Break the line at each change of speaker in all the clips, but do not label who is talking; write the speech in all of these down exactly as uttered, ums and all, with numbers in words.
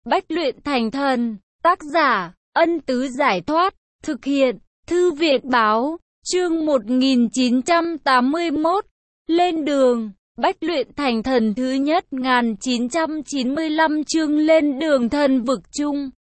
Bách luyện thành thần. Tác giả, Ân Tứ Giải Thoát. Thực hiện, Thư viện Báo. Chương một nghìn chín trăm tám mươi mốt. Lên đường. Bách luyện thành thần thứ nhất một nghìn chín trăm chín mươi lăm chương lên đường thần vực chung.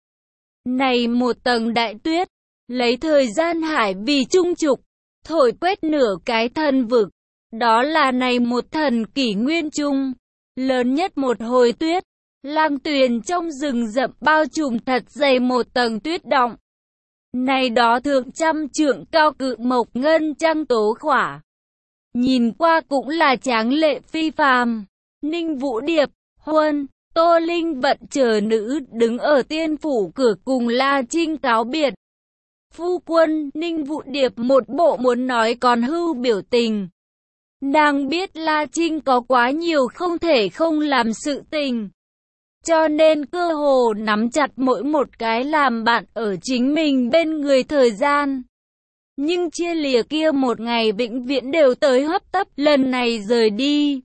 Này một tầng đại tuyết, lấy thời gian hải vì trung trục, thổi quét nửa cái thần vực. Đó là này một thần kỷ nguyên trung, lớn nhất một hồi tuyết. Lang tuyền trong rừng rậm bao trùm thật dày một tầng tuyết đọng. Này đó thượng trăm trượng cao cự mộc ngân trăng tố khỏa. Nhìn qua cũng là tráng lệ phi phàm. Ninh Vũ Điệp, Huân, Tô Linh Vận chờ nữ đứng ở tiên phủ cửa cùng La Trinh cáo biệt. Phu quân, Ninh Vũ Điệp một bộ muốn nói còn hưu biểu tình. Nàng biết La Trinh có quá nhiều không thể không làm sự tình, cho nên cơ hồ nắm chặt mỗi một cái làm bạn ở chính mình bên người thời gian. Nhưng chia lìa kia một ngày vĩnh viễn đều tới hấp tấp, lần này rời đi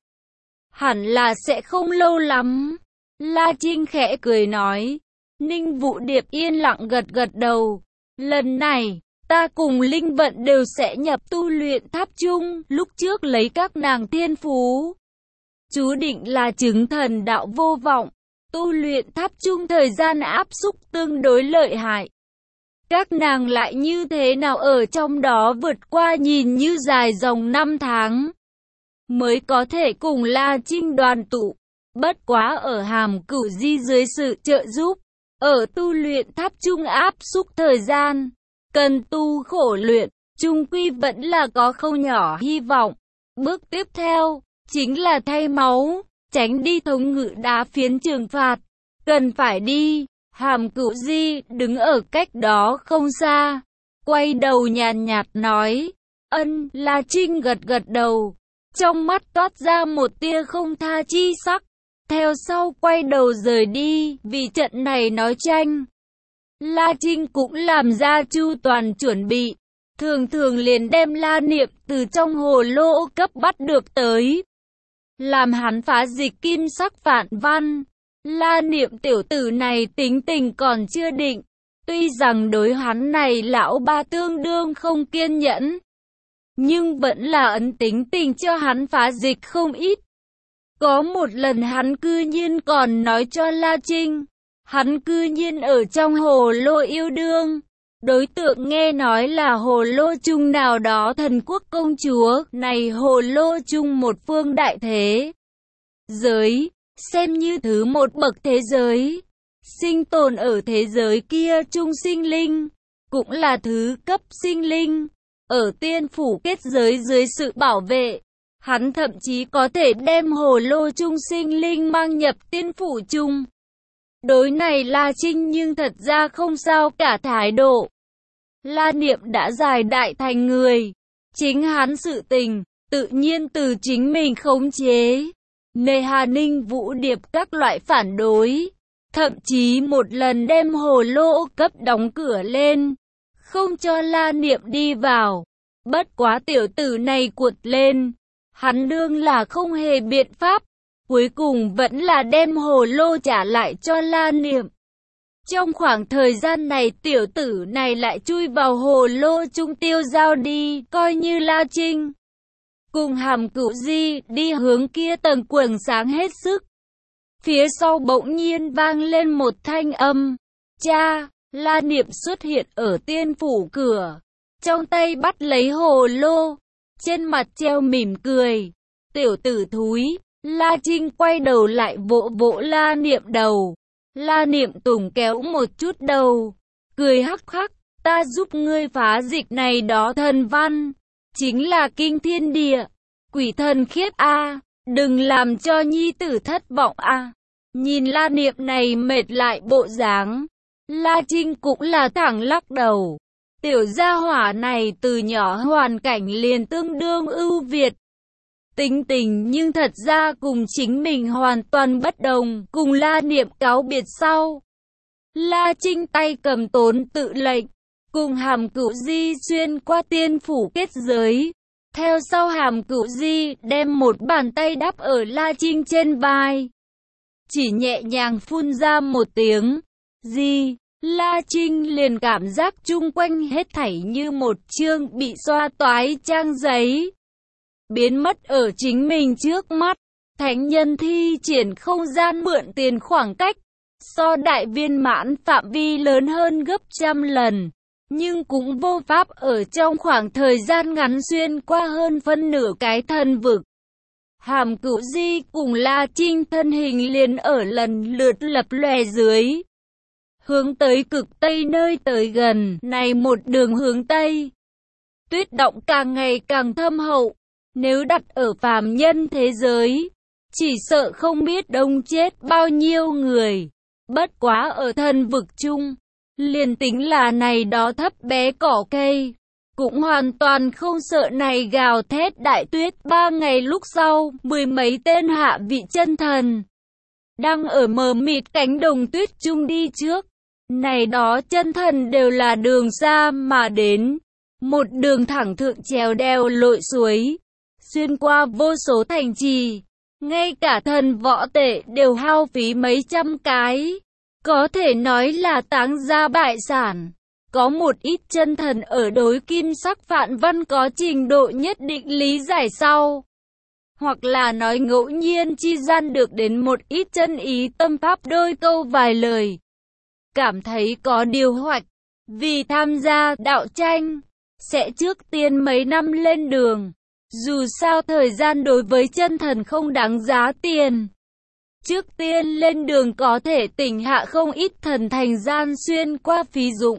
hẳn là sẽ không lâu lắm. La Trinh khẽ cười nói. Ninh Vũ Điệp yên lặng gật gật đầu. Lần này, ta cùng Linh Vận đều sẽ nhập tu luyện tháp chung, lúc trước lấy các nàng thiên phú. Chú định là chứng thần đạo vô vọng, tu luyện tháp chung thời gian áp xúc tương đối lợi hại. Các nàng lại như thế nào ở trong đó vượt qua nhìn như dài dòng năm tháng, mới có thể cùng La Trinh đoàn tụ. Bất quá ở Hàm Cửu Di dưới sự trợ giúp, ở tu luyện tháp chung áp xúc thời gian, cần tu khổ luyện, chung quy vẫn là có không nhỏ hy vọng. Bước tiếp theo, chính là thay máu, tránh đi thống ngự đá phiến trừng phạt. Cần phải đi. Hàm Cửu Di đứng ở cách đó không xa, quay đầu nhàn nhạt nói. Ân. La Trinh gật gật đầu, trong mắt toát ra một tia không tha chi sắc. Theo sau quay đầu rời đi. Vì trận này nói tranh, La Trinh cũng làm ra chu toàn chuẩn bị, thường thường liền đem La Niệm từ trong hồ lô cấp bắt được tới, làm hắn phá dịch kim sắc phản văn. La Niệm tiểu tử này tính tình còn chưa định, tuy rằng đối hắn này lão ba tương đương không kiên nhẫn, nhưng vẫn là ấn tính tình cho hắn phá dịch không ít. Có một lần hắn cư nhiên còn nói cho La Trinh, hắn cư nhiên ở trong hồ lô yêu đương. Đối tượng nghe nói là hồ lô chung nào đó thần quốc công chúa, này hồ lô chung một phương đại thế giới, xem như thứ một bậc thế giới. Sinh tồn ở thế giới kia chung sinh linh, cũng là thứ cấp sinh linh. Ở tiên phủ kết giới dưới sự bảo vệ, hắn thậm chí có thể đem hồ lô chung sinh linh mang nhập tiên phủ chung. Đối này La Trinh nhưng thật ra không sao cả thái độ. La Niệm đã giải đại thành người, chính hắn sự tình, tự nhiên từ chính mình khống chế. Nề hà Ninh Vũ Điệp các loại phản đối, thậm chí một lần đem hồ lô cấp đóng cửa lên, không cho La Niệm đi vào. Bất quá tiểu tử này cuột lên, hắn đương là không hề biện pháp, cuối cùng vẫn là đem hồ lô trả lại cho La Niệm. Trong khoảng thời gian này tiểu tử này lại chui vào hồ lô trung tiêu giao đi, coi như La Trinh cùng Hàm Cửu Di đi hướng kia tầng quầng sáng hết sức. Phía sau bỗng nhiên vang lên một thanh âm. Cha. La Niệm xuất hiện ở tiên phủ cửa, trong tay bắt lấy hồ lô, trên mặt treo mỉm cười. Tiểu tử thúi. La Trinh quay đầu lại vỗ vỗ La Niệm đầu. La Niệm tùng kéo một chút đầu, cười hắc hắc. Ta giúp ngươi phá dịch này đó thần văn, chính là kinh thiên địa, quỷ thần khiếp a, đừng làm cho nhi tử thất vọng a. Nhìn La Niệm này mệt lại bộ dáng, La Trinh cũng là thẳng lắc đầu. Tiểu gia hỏa này từ nhỏ hoàn cảnh liền tương đương ưu việt, tính tình nhưng thật ra cùng chính mình hoàn toàn bất đồng. Cùng La Niệm cáo biệt sau, La Trinh tay cầm tốn tự lệnh, cùng Hàm Cửu Di xuyên qua tiên phủ kết giới. Theo sau Hàm Cửu Di đem một bàn tay đắp ở La Trinh trên vai, chỉ nhẹ nhàng phun ra một tiếng gì, La Trinh liền cảm giác chung quanh hết thảy như một chương bị xoa toái trang giấy, biến mất ở chính mình trước mắt. Thánh nhân thi triển không gian mượn tiền khoảng cách, so đại viên mãn phạm vi lớn hơn gấp trăm lần, nhưng cũng vô pháp ở trong khoảng thời gian ngắn xuyên qua hơn phân nửa cái thần vực. Hàm Cửu Di cùng La Trinh thân hình liền ở lần lượt lập lòe dưới, hướng tới cực Tây nơi tới gần này một đường hướng Tây. Tuyết động càng ngày càng thâm hậu, nếu đặt ở phàm nhân thế giới, chỉ sợ không biết đông chết bao nhiêu người. Bất quá ở thần vực chung, liền tính là này đó thấp bé cỏ cây, cũng hoàn toàn không sợ này gào thét đại tuyết. Ba ngày lúc sau, mười mấy tên hạ vị chân thần đang ở mờ mịt cánh đồng tuyết chung đi trước. Này đó chân thần đều là đường xa mà đến, một đường thẳng thượng trèo đèo lội suối, xuyên qua vô số thành trì, ngay cả thần võ tể đều hao phí mấy trăm cái, có thể nói là táng gia bại sản. Có một ít chân thần ở đối kim sắc phạn văn có trình độ nhất định lý giải sau, hoặc là nói ngẫu nhiên chi gian được đến một ít chân ý tâm pháp đôi câu vài lời, cảm thấy có điều hoạch, vì tham gia đạo tranh, sẽ trước tiên mấy năm lên đường. Dù sao thời gian đối với chân thần không đáng giá tiền, trước tiên lên đường có thể tỉnh hạ không ít thần thành gian xuyên qua phí dụng.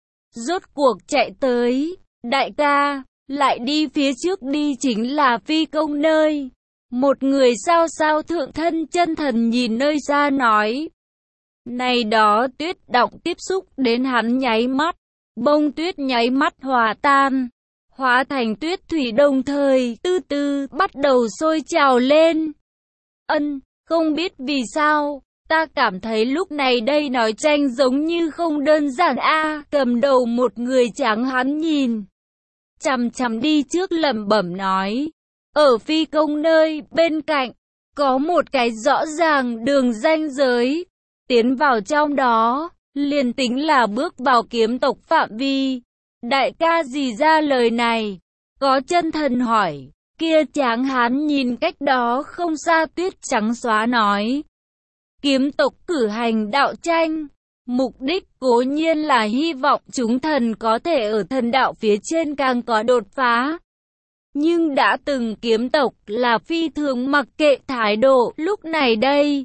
Rốt cuộc chạy tới, đại ca, lại đi phía trước đi chính là phi công nơi. Một người sao sao thượng thân chân thần nhìn nơi xa nói. Này đó tuyết động tiếp xúc đến hắn nháy mắt, bông tuyết nháy mắt hòa tan, hóa thành tuyết thủy đồng thời, từ từ, bắt đầu sôi trào lên. Ân, không biết vì sao, ta cảm thấy lúc này đây nói tranh giống như không đơn giản a. Cầm đầu một người trắng hắn nhìn chằm chằm đi trước lẩm bẩm nói. Ở phi công nơi, bên cạnh, có một cái rõ ràng đường ranh giới, tiến vào trong đó, liền tính là bước vào kiếm tộc phạm vi. Đại ca gì ra lời này? Có chân thần hỏi. Kia tráng hán nhìn cách đó không xa tuyết trắng xóa nói. Kiếm tộc cử hành đạo tranh, mục đích cố nhiên là hy vọng chúng thần có thể ở thần đạo phía trên càng có đột phá. Nhưng đã từng kiếm tộc là phi thường mặc kệ thái độ lúc này đây.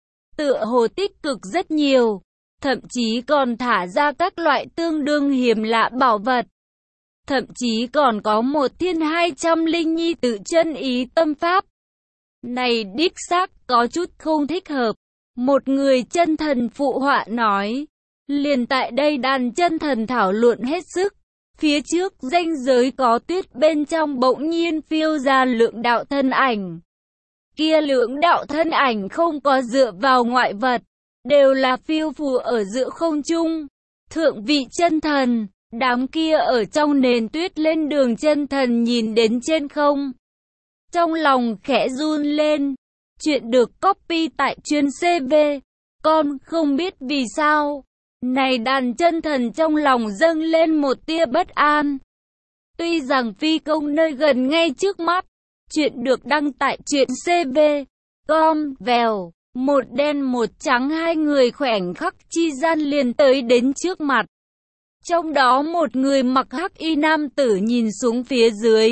Tựa hồ tích cực rất nhiều, thậm chí còn thả ra các loại tương đương hiếm lạ bảo vật. Thậm chí còn có một thiên hai trăm linh nhi tự chân ý tâm pháp. Này đích xác có chút không thích hợp. Một người chân thần phụ họa nói. Liền tại đây đàn chân thần thảo luận hết sức. Phía trước ranh giới có tuyết bên trong bỗng nhiên phiêu ra lượng đạo thân ảnh. Kia lượng đạo thân ảnh không có dựa vào ngoại vật, đều là phiêu phù ở giữa không trung. Thượng vị chân thần, đám kia ở trong nền tuyết lên đường chân thần nhìn đến trên không. Trong lòng khẽ run lên, chuyện được copy tại chuyên xê vê, con không biết vì sao. Này đàn chân thần trong lòng dâng lên một tia bất an. Tuy rằng phi công nơi gần ngay trước mắt, chuyện được đăng tại truyện xê vê, com, vèo, một đen một trắng hai người khoảnh khắc chi gian liền tới đến trước mặt. Trong đó một người mặc hắc y nam tử nhìn xuống phía dưới.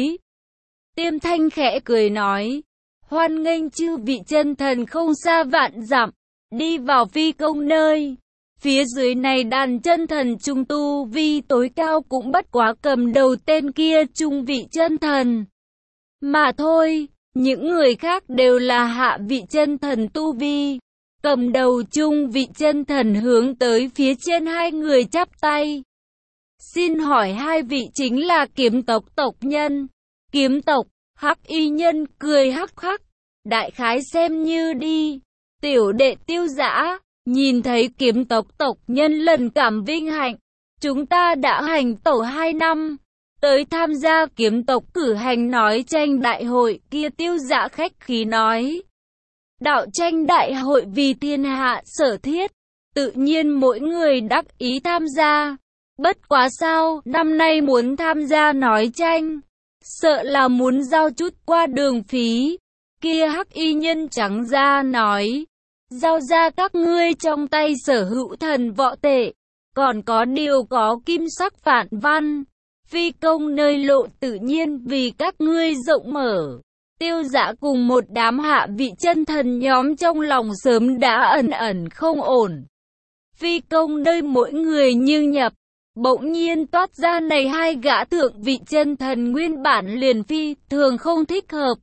Tiêm thanh khẽ cười nói, hoan nghênh chư vị chân thần không xa vạn dặm, đi vào phi công nơi. Phía dưới này đàn chân thần trung tu vi tối cao cũng bất quá cầm đầu tên kia trung vị chân thần. Mà thôi, những người khác đều là hạ vị chân thần tu vi. Cầm đầu trung vị chân thần hướng tới phía trên hai người chắp tay. Xin hỏi hai vị chính là kiếm tộc tộc nhân. Kiếm tộc, hắc y nhân cười hắc hắc. Đại khái xem như đi. Tiểu đệ Tiêu Dã, nhìn thấy kiếm tộc tộc nhân lần cảm vinh hạnh. Chúng ta đã hành tẩu hai năm, tới tham gia kiếm tộc cử hành nói tranh đại hội. Kia Tiêu Dã khách khí nói. Đạo tranh đại hội vì thiên hạ sở thiết, tự nhiên mỗi người đắc ý tham gia. Bất quá sao, năm nay muốn tham gia nói tranh, sợ là muốn giao chút qua đường phí. Kia hắc y nhân trắng ra nói, giao ra các ngươi trong tay sở hữu thần võ tệ, còn có điều có kim sắc phản văn, phi công nơi lộ tự nhiên vì các ngươi rộng mở. Tiêu Dã cùng một đám hạ vị chân thần nhóm trong lòng sớm đã ẩn ẩn không ổn. Phi công nơi mỗi người như nhập, bỗng nhiên toát ra này hai gã thượng vị chân thần nguyên bản liền phi thường không thích hợp.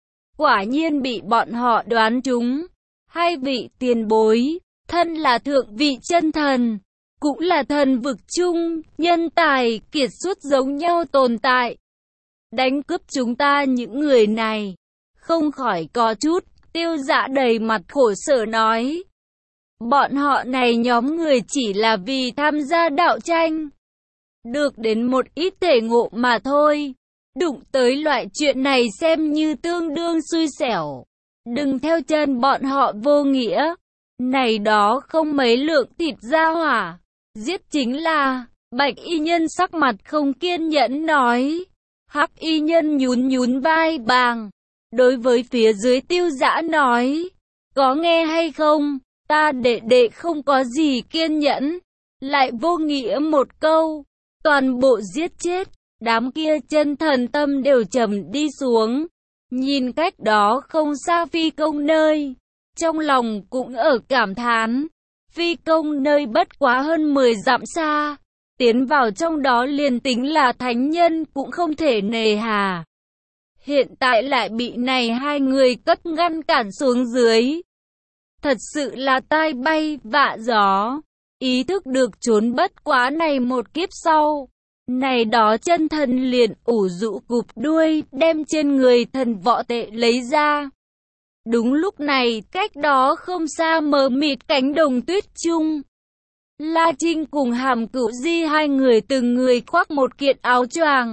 Quả nhiên bị bọn họ đoán trúng. Hai vị tiền bối, thân là thượng vị chân thần, cũng là thần vực chung, nhân tài, kiệt xuất giống nhau tồn tại. Đánh cướp chúng ta những người này, không khỏi có chút, Tiêu Dã đầy mặt khổ sở nói. Bọn họ này nhóm người chỉ là vì tham gia đạo tranh, được đến một ít thể ngộ mà thôi. Đụng tới loại chuyện này xem như tương đương xui xẻo. Đừng theo chân bọn họ vô nghĩa. Này đó không mấy lượng thịt ra hỏa. Giết chính là, bạch y nhân sắc mặt không kiên nhẫn nói. Hắc y nhân nhún nhún vai bàng. Đối với phía dưới Tiêu Dã nói. Có nghe hay không? Ta đệ đệ không có gì kiên nhẫn. Lại vô nghĩa một câu. Toàn bộ giết chết. Đám kia chân thần tâm đều trầm đi xuống. Nhìn cách đó không xa phi công nơi. Trong lòng cũng ở cảm thán. Phi công nơi bất quá hơn mười dặm xa. Tiến vào trong đó liền tính là thánh nhân cũng không thể nề hà. Hiện tại lại bị này hai người cất ngăn cản xuống dưới. Thật sự là tai bay vạ gió. Ý thức được trốn bất quá này một kiếp sau. Này đó chân thần liền ủ rũ cụp đuôi, đem trên người thần võ tệ lấy ra. Đúng lúc này, cách đó không xa mờ mịt cánh đồng tuyết chung. La Trinh cùng Hàm Cửu Di hai người từng người khoác một kiện áo choàng,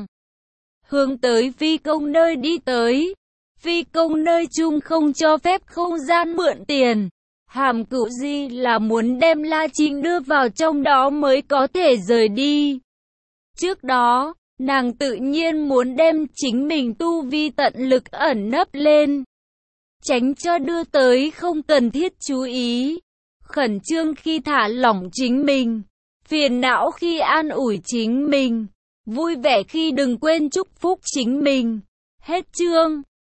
hướng tới phi công nơi đi tới. Phi công nơi chung không cho phép không gian mượn tiền. Hàm Cửu Di là muốn đem La Trinh đưa vào trong đó mới có thể rời đi. Trước đó, nàng tự nhiên muốn đem chính mình tu vi tận lực ẩn nấp lên, tránh cho đưa tới không cần thiết chú ý. Khẩn trương khi thả lỏng chính mình, phiền não khi an ủi chính mình, vui vẻ khi đừng quên chúc phúc chính mình. Hết chương.